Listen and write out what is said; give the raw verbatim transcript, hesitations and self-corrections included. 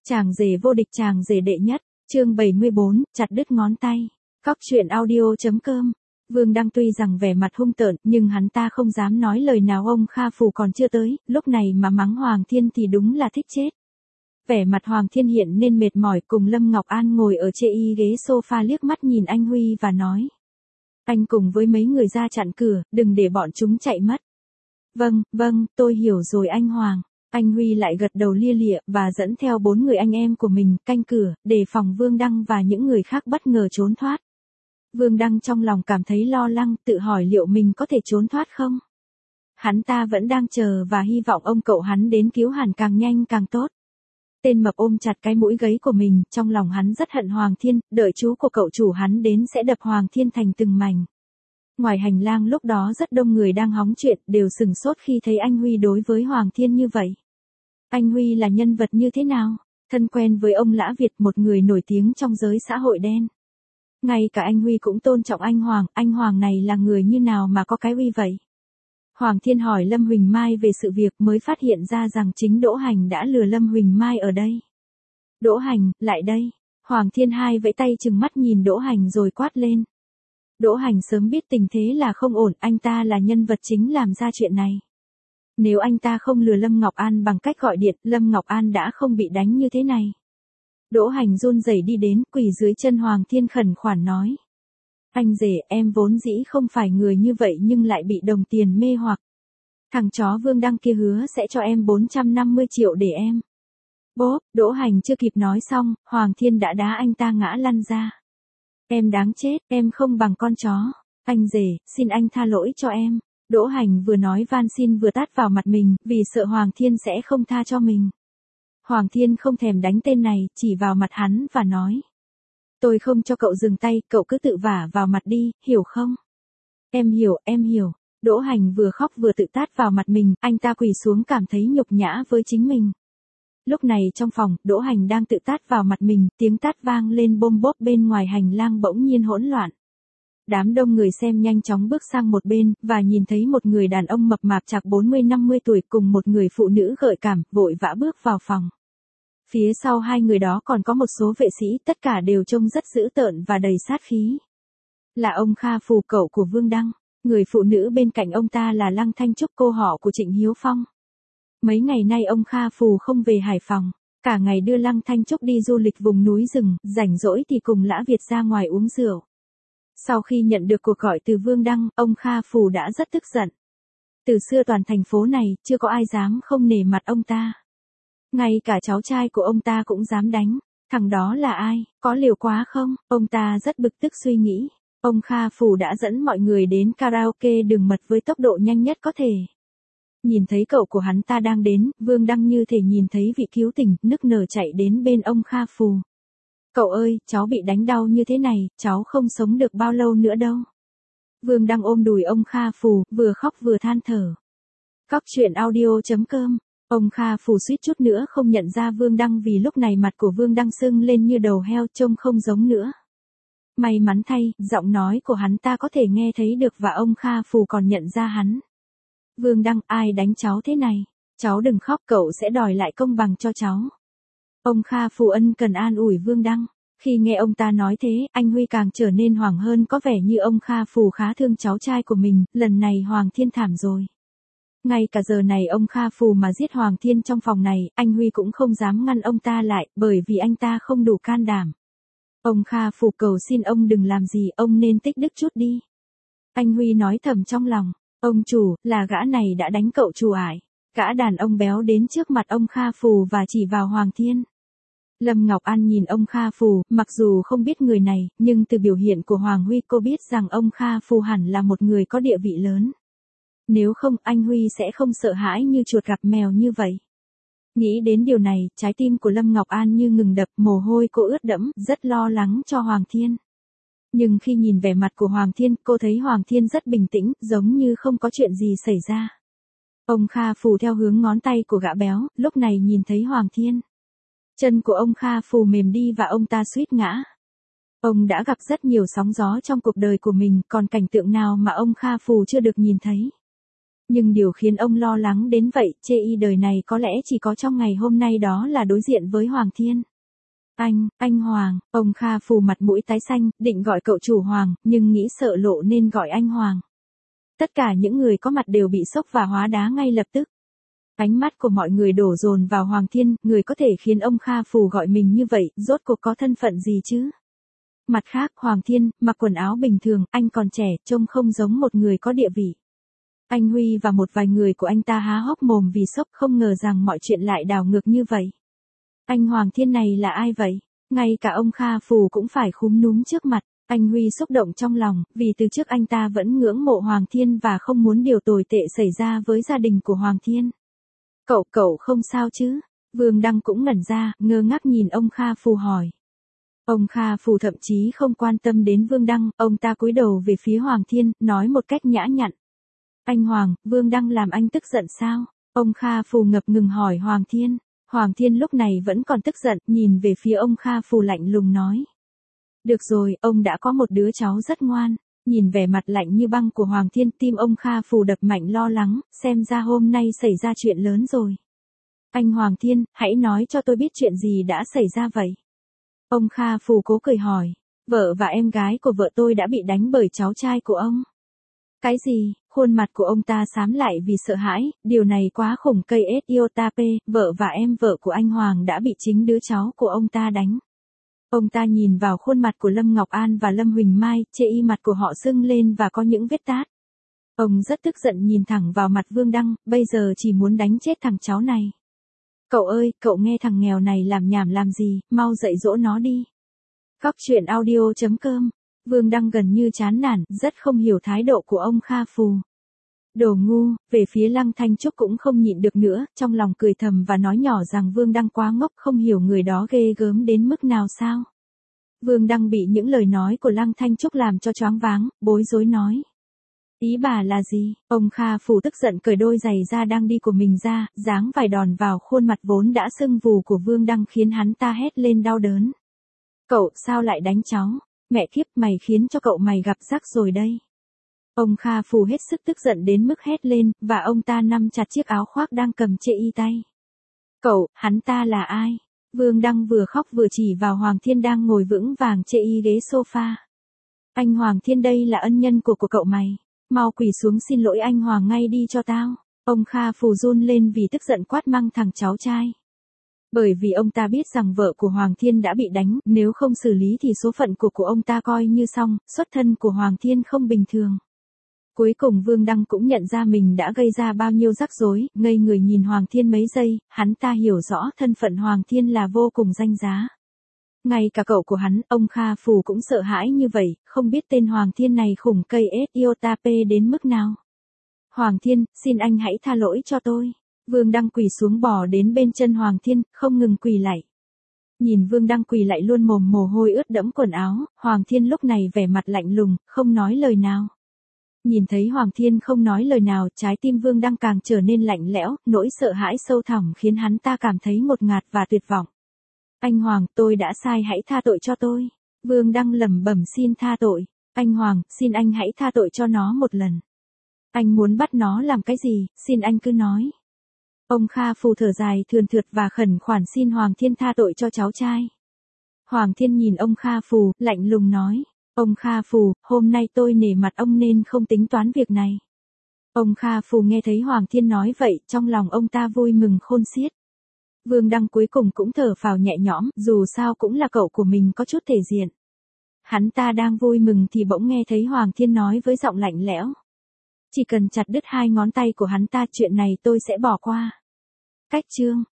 Chàng rể vô địch, chàng rể đệ nhất, chương bảy mươi bốn, chặt đứt ngón tay. Cóc truyện audio.com. Vương Đăng tuy rằng vẻ mặt hung tợn, nhưng hắn ta không dám nói lời nào. Ông Kha Phù còn chưa tới, lúc này mà mắng Hoàng Thiên thì đúng là thích chết. Vẻ mặt Hoàng Thiên hiện nên mệt mỏi, cùng Lâm Ngọc An ngồi ở chê y ghế sofa liếc mắt nhìn anh Huy và nói. Anh cùng với mấy người ra chặn cửa, đừng để bọn chúng chạy mất. Vâng, vâng, tôi hiểu rồi anh Hoàng. Anh Huy lại gật đầu lia lịa và dẫn theo bốn người anh em của mình canh cửa, đề phòng Vương Đăng và những người khác bất ngờ trốn thoát. Vương Đăng trong lòng cảm thấy lo lắng, tự hỏi liệu mình có thể trốn thoát không? Hắn ta vẫn đang chờ và hy vọng ông cậu hắn đến cứu hẳn càng nhanh càng tốt. Tên mập ôm chặt cái mũi gáy của mình, trong lòng hắn rất hận Hoàng Thiên, đợi chú của cậu chủ hắn đến sẽ đập Hoàng Thiên thành từng mảnh. Ngoài hành lang lúc đó rất đông người đang hóng chuyện, đều sừng sốt khi thấy anh Huy đối với Hoàng Thiên như vậy. Anh Huy là nhân vật như thế nào? Thân quen với ông Lã Việt, một người nổi tiếng trong giới xã hội đen. Ngay cả anh Huy cũng tôn trọng anh Hoàng, anh Hoàng này là người như nào mà có cái uy vậy? Hoàng Thiên hỏi Lâm Huỳnh Mai về sự việc mới phát hiện ra rằng chính Đỗ Hành đã lừa Lâm Huỳnh Mai ở đây. Đỗ Hành, lại đây. Hoàng Thiên hai vẫy tay trừng mắt nhìn Đỗ Hành rồi quát lên. Đỗ Hành sớm biết tình thế là không ổn, anh ta là nhân vật chính làm ra chuyện này. Nếu anh ta không lừa Lâm Ngọc An bằng cách gọi điện, Lâm Ngọc An đã không bị đánh như thế này. Đỗ Hành run rẩy đi đến, quỳ dưới chân Hoàng Thiên khẩn khoản nói. Anh rể, em vốn dĩ không phải người như vậy nhưng lại bị đồng tiền mê hoặc. Thằng chó Vương Đăng kia hứa sẽ cho em bốn trăm năm mươi triệu để em. Bốp, Đỗ Hành chưa kịp nói xong, Hoàng Thiên đã đá anh ta ngã lăn ra. Em đáng chết, em không bằng con chó. Anh rể, xin anh tha lỗi cho em. Đỗ Hành vừa nói van xin vừa tát vào mặt mình, vì sợ Hoàng Thiên sẽ không tha cho mình. Hoàng Thiên không thèm đánh tên này, chỉ vào mặt hắn và nói. Tôi không cho cậu dừng tay, cậu cứ tự vả vào mặt đi, hiểu không? Em hiểu, em hiểu. Đỗ Hành vừa khóc vừa tự tát vào mặt mình, anh ta quỳ xuống cảm thấy nhục nhã với chính mình. Lúc này trong phòng, Đỗ Hành đang tự tát vào mặt mình, tiếng tát vang lên bôm bốp bên ngoài hành lang bỗng nhiên hỗn loạn. Đám đông người xem nhanh chóng bước sang một bên, và nhìn thấy một người đàn ông mập mạp chạc bốn mươi năm mươi tuổi cùng một người phụ nữ gợi cảm, vội vã bước vào phòng. Phía sau hai người đó còn có một số vệ sĩ, tất cả đều trông rất dữ tợn và đầy sát khí. Là ông Kha Phù, cậu của Vương Đăng. Người phụ nữ bên cạnh ông ta là Lăng Thanh Trúc, cô họ của Trịnh Hiếu Phong. Mấy ngày nay ông Kha Phù không về Hải Phòng, cả ngày đưa Lăng Thanh Trúc đi du lịch vùng núi rừng, rảnh rỗi thì cùng Lã Việt ra ngoài uống rượu. Sau khi nhận được cuộc gọi từ Vương Đăng, ông Kha Phù đã rất tức giận. Từ xưa toàn thành phố này, chưa có ai dám không nể mặt ông ta. Ngay cả cháu trai của ông ta cũng dám đánh. Thằng đó là ai, có liều quá không? Ông ta rất bực tức suy nghĩ. Ông Kha Phù đã dẫn mọi người đến karaoke Đường Mật với tốc độ nhanh nhất có thể. Nhìn thấy cậu của hắn ta đang đến, Vương Đăng như thể nhìn thấy vị cứu tình, nức nở chạy đến bên ông Kha Phù. Cậu ơi, cháu bị đánh đau như thế này, cháu không sống được bao lâu nữa đâu. Vương Đăng ôm đùi ông Kha Phù, vừa khóc vừa than thở. Cóc truyện audio.com. Ông Kha Phù suýt chút nữa không nhận ra Vương Đăng vì lúc này mặt của Vương Đăng sưng lên như đầu heo, trông không giống nữa. May mắn thay, giọng nói của hắn ta có thể nghe thấy được và ông Kha Phù còn nhận ra hắn. Vương Đăng, ai đánh cháu thế này? Cháu đừng khóc, cậu sẽ đòi lại công bằng cho cháu. Ông Kha Phù ân cần an ủi Vương Đăng. Khi nghe ông ta nói thế, anh Huy càng trở nên hoảng hơn, có vẻ như ông Kha Phù khá thương cháu trai của mình, lần này Hoàng Thiên thảm rồi. Ngay cả giờ này ông Kha Phù mà giết Hoàng Thiên trong phòng này, anh Huy cũng không dám ngăn ông ta lại, bởi vì anh ta không đủ can đảm. Ông Kha Phù cầu xin ông đừng làm gì, ông nên tích đức chút đi. Anh Huy nói thầm trong lòng, ông chủ, là gã này đã đánh cậu chủ ải. Gã đàn ông béo đến trước mặt ông Kha Phù và chỉ vào Hoàng Thiên. Lâm Ngọc An nhìn ông Kha Phù, mặc dù không biết người này, nhưng từ biểu hiện của Hoàng Huy cô biết rằng ông Kha Phù hẳn là một người có địa vị lớn. Nếu không, anh Huy sẽ không sợ hãi như chuột gặp mèo như vậy. Nghĩ đến điều này, trái tim của Lâm Ngọc An như ngừng đập, mồ hôi cô ướt đẫm, rất lo lắng cho Hoàng Thiên. Nhưng khi nhìn vẻ mặt của Hoàng Thiên, cô thấy Hoàng Thiên rất bình tĩnh, giống như không có chuyện gì xảy ra. Ông Kha Phù theo hướng ngón tay của gã béo, lúc này nhìn thấy Hoàng Thiên. Chân của ông Kha Phù mềm đi và ông ta suýt ngã. Ông đã gặp rất nhiều sóng gió trong cuộc đời của mình, còn cảnh tượng nào mà ông Kha Phù chưa được nhìn thấy. Nhưng điều khiến ông lo lắng đến vậy, chê y đời này có lẽ chỉ có trong ngày hôm nay đó là đối diện với Hoàng Thiên. Anh, anh Hoàng, ông Kha Phù mặt mũi tái xanh, định gọi cậu chủ Hoàng, nhưng nghĩ sợ lộ nên gọi anh Hoàng. Tất cả những người có mặt đều bị sốc và hóa đá ngay lập tức. Ánh mắt của mọi người đổ dồn vào Hoàng Thiên, người có thể khiến ông Kha Phù gọi mình như vậy, rốt cuộc có thân phận gì chứ? Mặt khác, Hoàng Thiên, mặc quần áo bình thường, anh còn trẻ, trông không giống một người có địa vị. Anh Huy và một vài người của anh ta há hốc mồm vì sốc, không ngờ rằng mọi chuyện lại đảo ngược như vậy. Anh Hoàng Thiên này là ai vậy? Ngay cả ông Kha Phù cũng phải khúm núm trước mặt. Anh Huy xúc động trong lòng, vì từ trước anh ta vẫn ngưỡng mộ Hoàng Thiên và không muốn điều tồi tệ xảy ra với gia đình của Hoàng Thiên. Cậu, cậu không sao chứ? Vương Đăng cũng ngẩn ra, ngơ ngác nhìn ông Kha Phù hỏi. Ông Kha Phù thậm chí không quan tâm đến Vương Đăng, ông ta cúi đầu về phía Hoàng Thiên, nói một cách nhã nhặn. Anh Hoàng, Vương Đăng làm anh tức giận sao? Ông Kha Phù ngập ngừng hỏi Hoàng Thiên. Hoàng Thiên lúc này vẫn còn tức giận, nhìn về phía ông Kha Phù lạnh lùng nói. Được rồi, ông đã có một đứa cháu rất ngoan. Nhìn vẻ mặt lạnh như băng của Hoàng Thiên, tim ông Kha Phù đập mạnh lo lắng, xem ra hôm nay xảy ra chuyện lớn rồi. Anh Hoàng Thiên, hãy nói cho tôi biết chuyện gì đã xảy ra vậy. Ông Kha Phù cố cười hỏi. Vợ và em gái của vợ tôi đã bị đánh bởi cháu trai của ông. Cái gì? Khuôn mặt của ông ta xám lại vì sợ hãi, điều này quá khủng. Cây ét Iotape, vợ và em vợ của anh Hoàng đã bị chính đứa cháu của ông ta đánh. Ông ta nhìn vào khuôn mặt của Lâm Ngọc An và Lâm Huỳnh Mai, chê y mặt của họ sưng lên và có những vết tát. Ông rất tức giận nhìn thẳng vào mặt Vương Đăng, bây giờ chỉ muốn đánh chết thằng cháu này. Cậu ơi, cậu nghe thằng nghèo này làm nhảm làm gì, mau dạy dỗ nó đi. Cóc truyện audio chấm com. Vương Đăng gần như chán nản, rất không hiểu thái độ của ông Kha Phù. Đồ ngu, về phía Lăng Thanh Trúc cũng không nhịn được nữa, trong lòng cười thầm và nói nhỏ rằng Vương Đăng quá ngốc, không hiểu người đó ghê gớm đến mức nào sao. Vương Đăng bị những lời nói của Lăng Thanh Trúc làm cho choáng váng, bối rối nói. Ý bà là gì? Ông Kha Phù tức giận cởi đôi giày da đang đi của mình ra, giáng vài đòn vào khuôn mặt vốn đã sưng vù của Vương Đăng khiến hắn ta hét lên đau đớn. Cậu, sao lại đánh cháu? Mẹ kiếp, mày khiến cho cậu mày gặp rắc rồi đây. Ông Kha Phù hết sức tức giận đến mức hét lên, và ông ta nắm chặt chiếc áo khoác đang cầm chê y tay. Cậu, hắn ta là ai? Vương Đăng vừa khóc vừa chỉ vào Hoàng Thiên đang ngồi vững vàng chê y ghế sofa. Anh Hoàng Thiên đây là ân nhân của của cậu mày. Mau quỳ xuống xin lỗi anh Hoàng ngay đi cho tao. Ông Kha Phù run lên vì tức giận quát mắng thằng cháu trai. Bởi vì ông ta biết rằng vợ của Hoàng Thiên đã bị đánh, nếu không xử lý thì số phận của của ông ta coi như xong, xuất thân của Hoàng Thiên không bình thường. Cuối cùng Vương Đăng cũng nhận ra mình đã gây ra bao nhiêu rắc rối, ngây người nhìn Hoàng Thiên mấy giây, hắn ta hiểu rõ thân phận Hoàng Thiên là vô cùng danh giá. Ngay cả cậu của hắn, ông Kha Phù cũng sợ hãi như vậy, không biết tên Hoàng Thiên này khủng cây ét Iotape đến mức nào. Hoàng Thiên, xin anh hãy tha lỗi cho tôi. Vương Đăng quỳ xuống bò đến bên chân Hoàng Thiên, không ngừng quỳ lạy. Nhìn Vương Đăng quỳ lạy luôn mồm mồ hôi ướt đẫm quần áo, Hoàng Thiên lúc này vẻ mặt lạnh lùng, không nói lời nào. Nhìn thấy Hoàng Thiên không nói lời nào, trái tim Vương Đăng càng trở nên lạnh lẽo, nỗi sợ hãi sâu thẳm khiến hắn ta cảm thấy ngột ngạt và tuyệt vọng. Anh Hoàng, tôi đã sai, hãy tha tội cho tôi. Vương Đăng lẩm bẩm xin tha tội. Anh Hoàng, xin anh hãy tha tội cho nó một lần. Anh muốn bắt nó làm cái gì, xin anh cứ nói. Ông Kha Phù thở dài thườn thượt và khẩn khoản xin Hoàng Thiên tha tội cho cháu trai. Hoàng Thiên nhìn ông Kha Phù, lạnh lùng nói. Ông Kha Phù, hôm nay tôi nể mặt ông nên không tính toán việc này. Ông Kha Phù nghe thấy Hoàng Thiên nói vậy, trong lòng ông ta vui mừng khôn xiết. Vương Đăng cuối cùng cũng thở phào nhẹ nhõm, dù sao cũng là cậu của mình có chút thể diện. Hắn ta đang vui mừng thì bỗng nghe thấy Hoàng Thiên nói với giọng lạnh lẽo. Chỉ cần chặt đứt hai ngón tay của hắn ta, chuyện này tôi sẽ bỏ qua. Cách chương